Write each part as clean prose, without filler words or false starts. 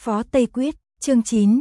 Phó Tây Quyết, chương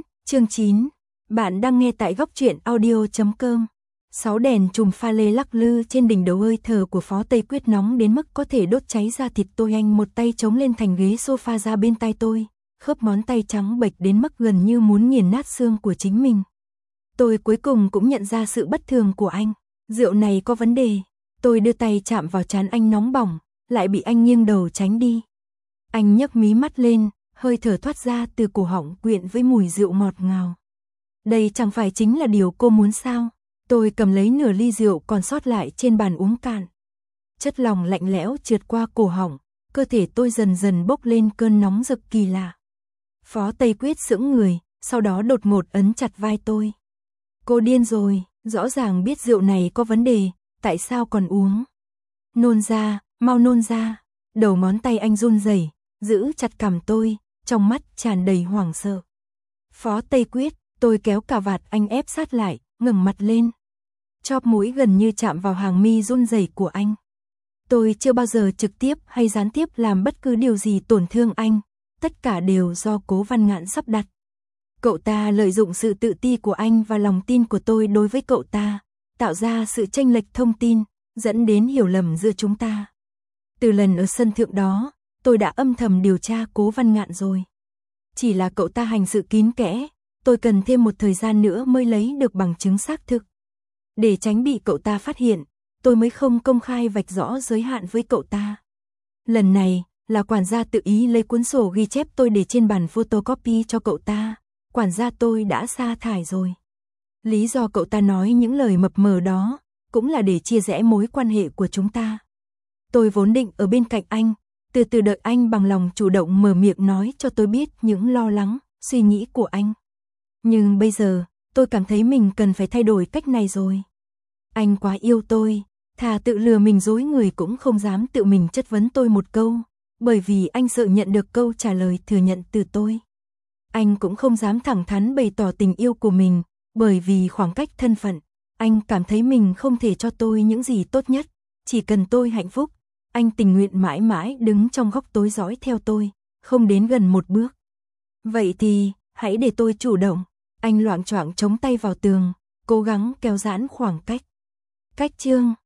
9. Bạn đang nghe tại góc truyện audio.com. 6 đèn chùm pha lê lắc lư trên đỉnh đầu, hơi thở của Phó Tây Quyết nóng đến mức có thể đốt cháy da thịt tôi. Anh một tay chống lên thành ghế sofa ra bên tai tôi, khớp ngón tay trắng bệch đến mức gần như muốn nghiền nát xương của chính mình. Tôi cuối cùng cũng nhận ra sự bất thường của anh. Rượu này có vấn đề. Tôi đưa tay chạm vào trán anh nóng bỏng, lại bị anh nghiêng đầu tránh đi. Anh nhấc mí mắt lên, hơi thở thoát ra từ cổ họng quyện với mùi rượu ngọt ngào. Đây chẳng phải chính là điều cô muốn sao? Tôi cầm lấy nửa ly rượu còn sót lại trên bàn uống cạn. Chất lỏng lạnh lẽo trượt qua cổ họng, cơ thể tôi dần dần bốc lên cơn nóng rực kỳ lạ. Phó Tây Quyết sững người, sau đó đột ngột ấn chặt vai tôi. Cô điên rồi, rõ ràng biết rượu này có vấn đề, tại sao còn uống? Nôn ra, mau nôn ra. Đầu ngón tay anh run rẩy, giữ chặt cằm tôi, trong mắt tràn đầy hoảng sợ. Phó Tây Quyết, tôi kéo cà vạt anh ép sát lại, ngẩng mặt lên. Chóp mũi gần như chạm vào hàng mi run rẩy của anh. Tôi chưa bao giờ trực tiếp hay gián tiếp làm bất cứ điều gì tổn thương anh, tất cả đều do Cố Văn Ngạn sắp đặt. Cậu ta lợi dụng sự tự ti của anh và lòng tin của tôi đối với cậu ta, tạo ra sự chênh lệch thông tin, dẫn đến hiểu lầm giữa chúng ta. Từ lần ở sân thượng đó, tôi đã âm thầm điều tra Cố Văn Ngạn rồi. Chỉ là cậu ta hành sự kín kẽ, tôi cần thêm một thời gian nữa mới lấy được bằng chứng xác thực. Để tránh bị cậu ta phát hiện, tôi mới không công khai vạch rõ giới hạn với cậu ta. Lần này, là quản gia tự ý lấy cuốn sổ ghi chép tôi để trên bàn photocopy cho cậu ta. Quản gia tôi đã sa thải rồi. Lý do cậu ta nói những lời mập mờ đó, cũng là để chia rẽ mối quan hệ của chúng ta. Tôi vốn định ở bên cạnh anh, từ từ đợi anh bằng lòng chủ động mở miệng nói cho tôi biết những lo lắng, suy nghĩ của anh. Nhưng bây giờ, tôi cảm thấy mình cần phải thay đổi cách này rồi. Anh quá yêu tôi, thà tự lừa mình dối người cũng không dám tự mình chất vấn tôi một câu, bởi vì anh sợ nhận được câu trả lời thừa nhận từ tôi. Anh cũng không dám thẳng thắn bày tỏ tình yêu của mình, bởi vì khoảng cách thân phận, anh cảm thấy mình không thể cho tôi những gì tốt nhất, chỉ cần tôi hạnh phúc. Anh tình nguyện mãi mãi đứng trong góc tối dõi theo tôi, không đến gần một bước. Vậy thì, hãy để tôi chủ động. Anh loạng choạng chống tay vào tường, cố gắng kéo giãn khoảng cách. Cách chương